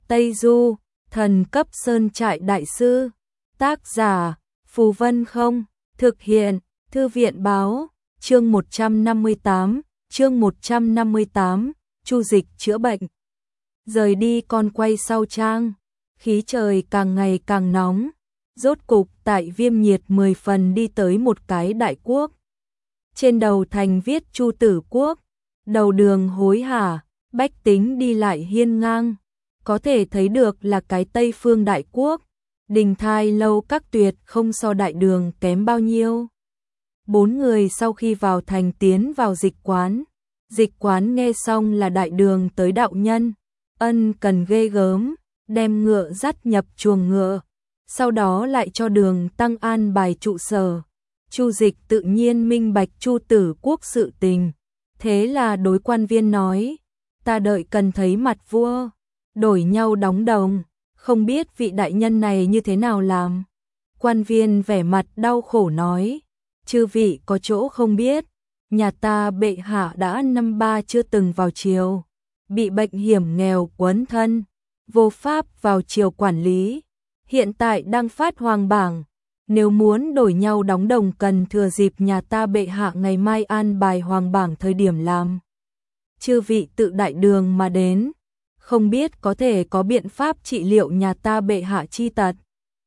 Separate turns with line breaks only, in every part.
Tây Du, thần cấp sơn trại đại sư. Tác giả, Phù Vân Không. Thực hiện, Thư viện Báo. Chương 158, Chu Dịch chữa bệnh. Rời đi con quay sau trang. Khí trời càng ngày càng nóng. Rốt cục tại Viêm Nhiệt 10 phần đi tới một cái đại quốc. Trên đầu thành viết Chu Tử Quốc. Đầu đường hối hả, bách tính đi lại hiên ngang. Có thể thấy được là cái Tây Phương Đại Quốc. Đình thai lâu các tuyệt không so đại đường kém bao nhiêu. 4 người sau khi vào thành tiến vào dịch quán. Dịch quán nghe xong là đại đường tới đạo nhân. Ân cần ghê gớm, đem ngựa dắt nhập chuồng ngựa. Sau đó lại cho đường tăng an bài trụ sở. Chu Dịch tự nhiên minh bạch Chu Tử Quốc sự tình. Thế là đối quan viên nói, ta đợi cần thấy mặt vua, đổi nhau đóng đồng, không biết vị đại nhân này như thế nào làm. Quan viên vẻ mặt đau khổ nói, chư vị có chỗ không biết, nhà ta bệ hạ đã năm ba chưa từng vào triều, bị bệnh hiểm nghèo quấn thân, vô pháp vào triều quản lý, hiện tại đang phát hoàng bảng. Nếu muốn đổi nhau đóng đồng cần thừa dịp nhà ta bệ hạ ngày mai an bài hoàng bảng thời điểm làm. Chư vị tự đại đường mà đến, không biết có thể có biện pháp trị liệu nhà ta bệ hạ chi tật.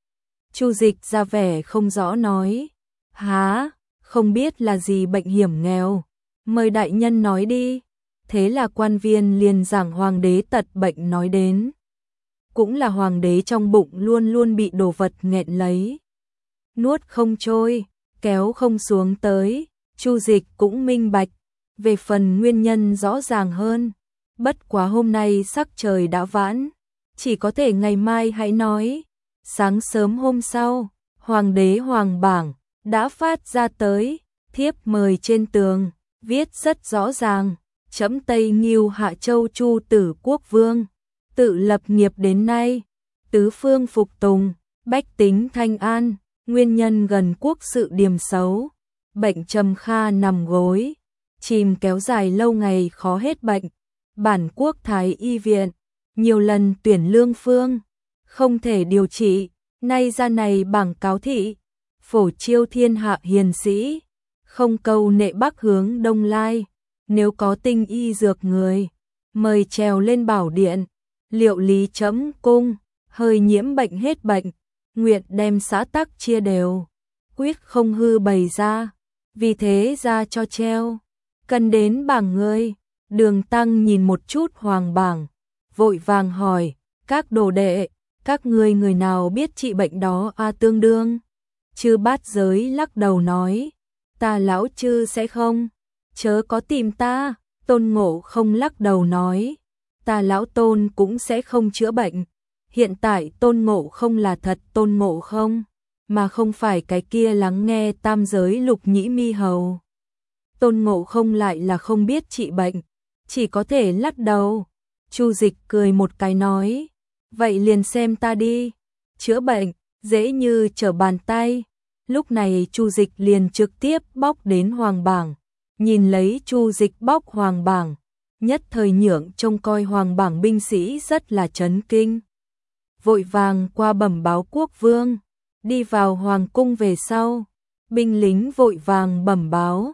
Chu Dịch ra vẻ không rõ nói, há, không biết là gì bệnh hiểm nghèo, mời đại nhân nói đi. Thế là quan viên liền giảng hoàng đế tật bệnh nói đến. Cũng là hoàng đế trong bụng luôn luôn bị đồ vật nghẹn lấy. Nuốt không trôi, kéo không xuống tới, Chu Dịch cũng minh bạch, về phần nguyên nhân rõ ràng hơn. Bất quá hôm nay sắc trời đã vãn, chỉ có thể ngày mai hãy nói. Sáng sớm hôm sau, hoàng đế hoàng bảng đã phát ra tới, thiếp mời trên tường, viết rất rõ ràng, chấm Tây Ngưu Hạ Châu Chu Tử Quốc Vương, tự lập nghiệp đến nay, tứ phương phục tùng, bách tính thanh an. Nguyên nhân gần quốc sự điềm xấu, bệnh trầm kha nằm gối, chìm kéo dài lâu ngày khó hết bệnh. Bản quốc thái y viện, nhiều lần tuyển lương phương, không thể điều trị, nay ra này bảng cáo thị, phổ chiêu thiên hạ hiền sĩ, không câu nệ bắc hướng đông lai, nếu có tinh y dược người, mời trèo lên bảo điện, liệu lý chấm cung, hơi nhiễm bệnh hết bệnh. Nguyện đem xã tắc chia đều, quyết không hư bày ra, vì thế ra cho treo. Cần đến bảng ngươi, Đường Tăng nhìn một chút hoàng bảng, vội vàng hỏi, các đồ đệ, các ngươi người nào biết trị bệnh đó tương đương. Chư Bát Giới lắc đầu nói, ta lão chư sẽ không, chớ có tìm ta. Tôn Ngộ Không lắc đầu nói, ta lão Tôn cũng sẽ không chữa bệnh. Hiện tại Tôn Ngộ Không là thật Tôn Ngộ Không, mà không phải cái kia lắng nghe tam giới lục nhĩ mi hầu. Tôn Ngộ Không lại là không biết trị bệnh, chỉ có thể lắc đầu. Chu Dịch cười một cái nói, vậy liền xem ta đi, chữa bệnh, dễ như trở bàn tay. Lúc này Chu Dịch liền trực tiếp bóc đến hoàng bảng, nhìn lấy Chu Dịch bóc hoàng bảng, nhất thời nhượng trông coi hoàng bảng binh sĩ rất là chấn kinh. Vội vàng qua bẩm báo quốc vương, đi vào hoàng cung về sau, binh lính vội vàng bẩm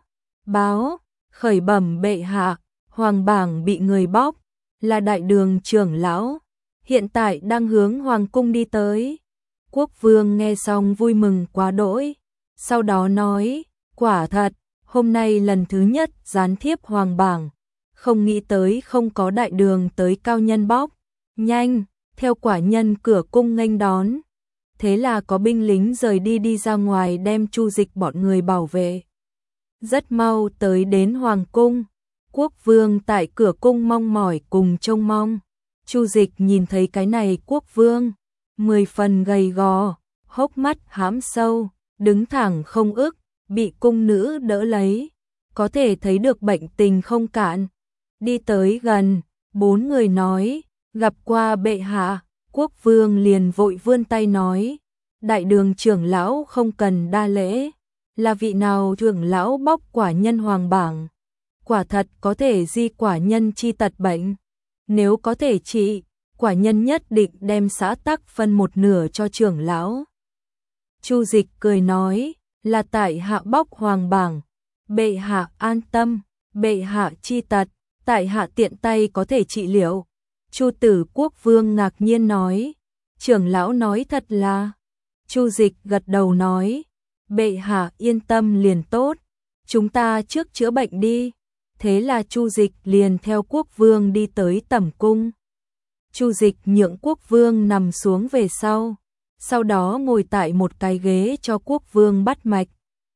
báo, khởi bẩm bệ hạ, hoàng bảng bị người bóc, là đại đường trưởng lão, hiện tại đang hướng hoàng cung đi tới. Quốc vương nghe xong vui mừng quá đỗi, sau đó nói, quả thật, hôm nay lần thứ nhất gián thiếp hoàng bảng, không nghĩ tới không có đại đường tới cao nhân bóc, nhanh. Theo quả nhân cửa cung nghênh đón. Thế là có binh lính rời đi ra ngoài đem Chu Dịch bọn người bảo vệ. Rất mau tới đến hoàng cung. Quốc vương tại cửa cung mong mỏi cùng trông mong. Chu Dịch nhìn thấy cái này quốc vương, 10 phần gầy gò, hốc mắt hãm sâu, đứng thẳng không ức, bị cung nữ đỡ lấy. Có thể thấy được bệnh tình không cạn. Đi tới gần, 4 người nói, gặp qua bệ hạ. Quốc vương liền vội vươn tay nói, đại đường trưởng lão không cần đa lễ, là vị nào trưởng lão bóc quả nhân hoàng bảng, quả thật có thể di quả nhân chi tật bệnh, nếu có thể trị, quả nhân nhất định đem xã tắc phân một nửa cho trưởng lão. Chu Dịch cười nói, là tại hạ bóc hoàng bảng, bệ hạ an tâm, bệ hạ chi tật, tại hạ tiện tay có thể trị liệu. Chu Tử Quốc Vương ngạc nhiên nói, trưởng lão nói thật là. Chu Dịch gật đầu nói, bệ hạ yên tâm liền tốt, chúng ta trước chữa bệnh đi. Thế là Chu Dịch liền theo Quốc Vương đi tới tẩm cung. Chu Dịch nhượng Quốc Vương nằm xuống về sau đó ngồi tại một cái ghế cho Quốc Vương bắt mạch.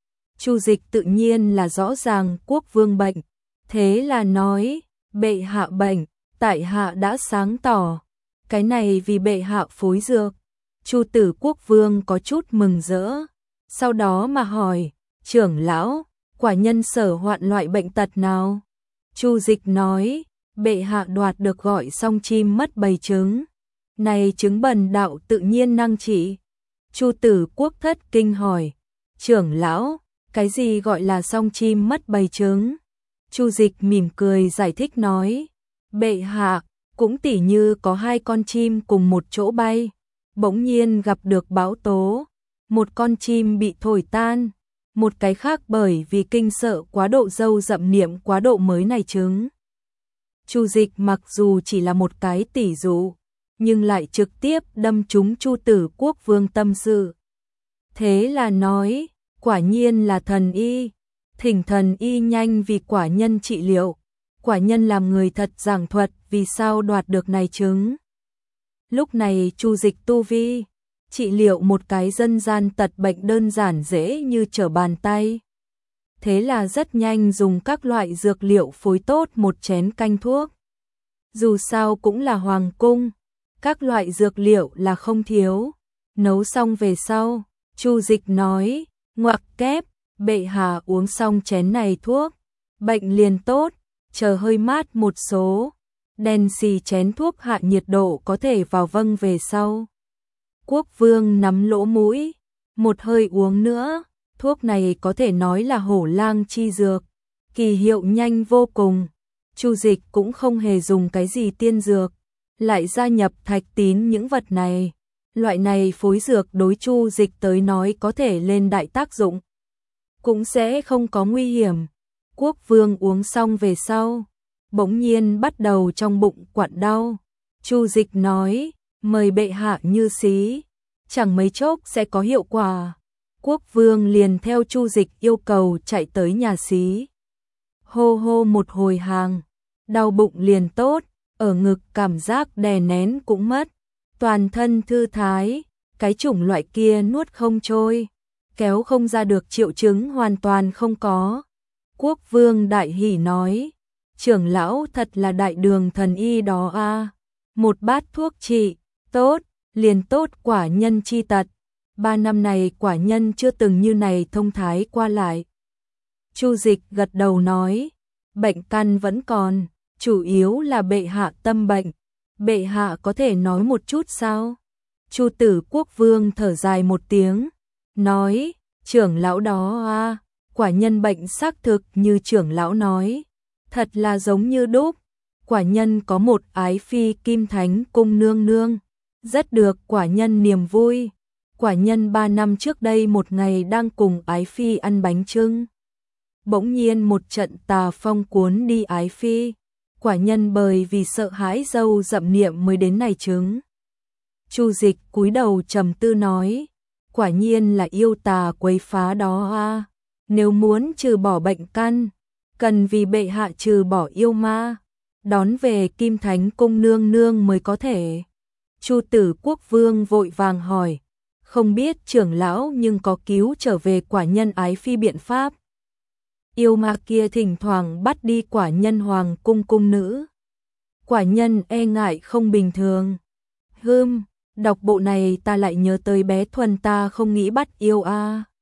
Chu Dịch tự nhiên là rõ ràng Quốc Vương bệnh, thế là nói, bệ hạ bệnh, tại hạ đã sáng tỏ, cái này vì bệ hạ phối dược. Chu Tử Quốc Vương có chút mừng rỡ, sau đó mà hỏi, trưởng lão, quả nhân sở hoạn loại bệnh tật nào? Chu Dịch nói, bệ hạ đoạt được gọi song chim mất bầy trứng, này trứng bần đạo tự nhiên năng trị. Chu Tử Quốc thất kinh hỏi, trưởng lão, cái gì gọi là song chim mất bầy trứng? Chu Dịch mỉm cười giải thích nói, bệ hạ, cũng tỉ như có hai con chim cùng một chỗ bay, bỗng nhiên gặp được bão tố, một con chim bị thổi tan, một cái khác bởi vì kinh sợ quá độ dâu dậm niệm quá độ mới nảy trứng. Chu Dịch mặc dù chỉ là một cái tỉ dụ, nhưng lại trực tiếp đâm trúng Chu Tử Quốc Vương tâm sự. Thế là nói, quả nhiên là thần y, thỉnh thần y nhanh vì quả nhân trị liệu. Quả nhân làm người thật giảng thuật vì sao đoạt được này trứng. Lúc này Chu Dịch tu vi, trị liệu một cái dân gian tật bệnh đơn giản dễ như trở bàn tay. Thế là rất nhanh dùng các loại dược liệu phối tốt một chén canh thuốc. Dù sao cũng là hoàng cung, các loại dược liệu là không thiếu. Nấu xong về sau, Chu Dịch nói, ngoặc kép, bệ hạ uống xong chén này thuốc, bệnh liền tốt, chờ hơi mát một số, đèn xì chén thuốc hạ nhiệt độ có thể vào vâng về sau. Quốc Vương nắm lỗ mũi, một hơi uống nữa, thuốc này có thể nói là hổ lang chi dược, kỳ hiệu nhanh vô cùng. Chu Dịch cũng không hề dùng cái gì tiên dược, lại gia nhập thạch tín những vật này. Loại này phối dược đối Chu Dịch tới nói có thể lên đại tác dụng, cũng sẽ không có nguy hiểm. Quốc Vương uống xong về sau, bỗng nhiên bắt đầu trong bụng quặn đau. Chu Dịch nói, mời bệ hạ như xí, chẳng mấy chốc sẽ có hiệu quả. Quốc Vương liền theo Chu Dịch yêu cầu chạy tới nhà xí. Hô hô một hồi hàng, đau bụng liền tốt, ở ngực cảm giác đè nén cũng mất, toàn thân thư thái, cái chủng loại kia nuốt không trôi, kéo không ra được triệu chứng hoàn toàn không có. Quốc Vương đại hỉ nói, trưởng lão thật là đại đường thần y đó a, một bát thuốc trị, tốt, liền tốt quả nhân chi tật. 3 năm này quả nhân chưa từng như này thông thái qua lại. Chu Dịch gật đầu nói, bệnh căn vẫn còn, chủ yếu là bệ hạ tâm bệnh, bệ hạ có thể nói một chút sao? Chu Tử Quốc Vương thở dài một tiếng, nói, trưởng lão đó a, quả nhân bệnh xác thực như trưởng lão nói, thật là giống như đúc. Quả nhân có một ái phi Kim Thánh cung nương nương, rất được quả nhân niềm vui. Quả nhân 3 năm trước đây một ngày đang cùng ái phi ăn bánh chưng, bỗng nhiên một trận tà phong cuốn đi ái phi. Quả nhân bởi vì sợ hãi dâu dậm niệm mới đến này chứng. Chu Dịch cúi đầu trầm tư nói, quả nhiên là yêu tà quấy phá đó a. Nếu muốn trừ bỏ bệnh căn, cần vì bệ hạ trừ bỏ yêu ma, đón về Kim Thánh cung nương nương mới có thể. Chu Tử Quốc Vương vội vàng hỏi, không biết trưởng lão nhưng có cứu trở về quả nhân ái phi biện pháp. Yêu ma kia thỉnh thoảng bắt đi quả nhân hoàng cung cung nữ. Quả nhân e ngại không bình thường. Đọc bộ này ta lại nhớ tới bé Thuần ta không nghĩ bắt yêu a.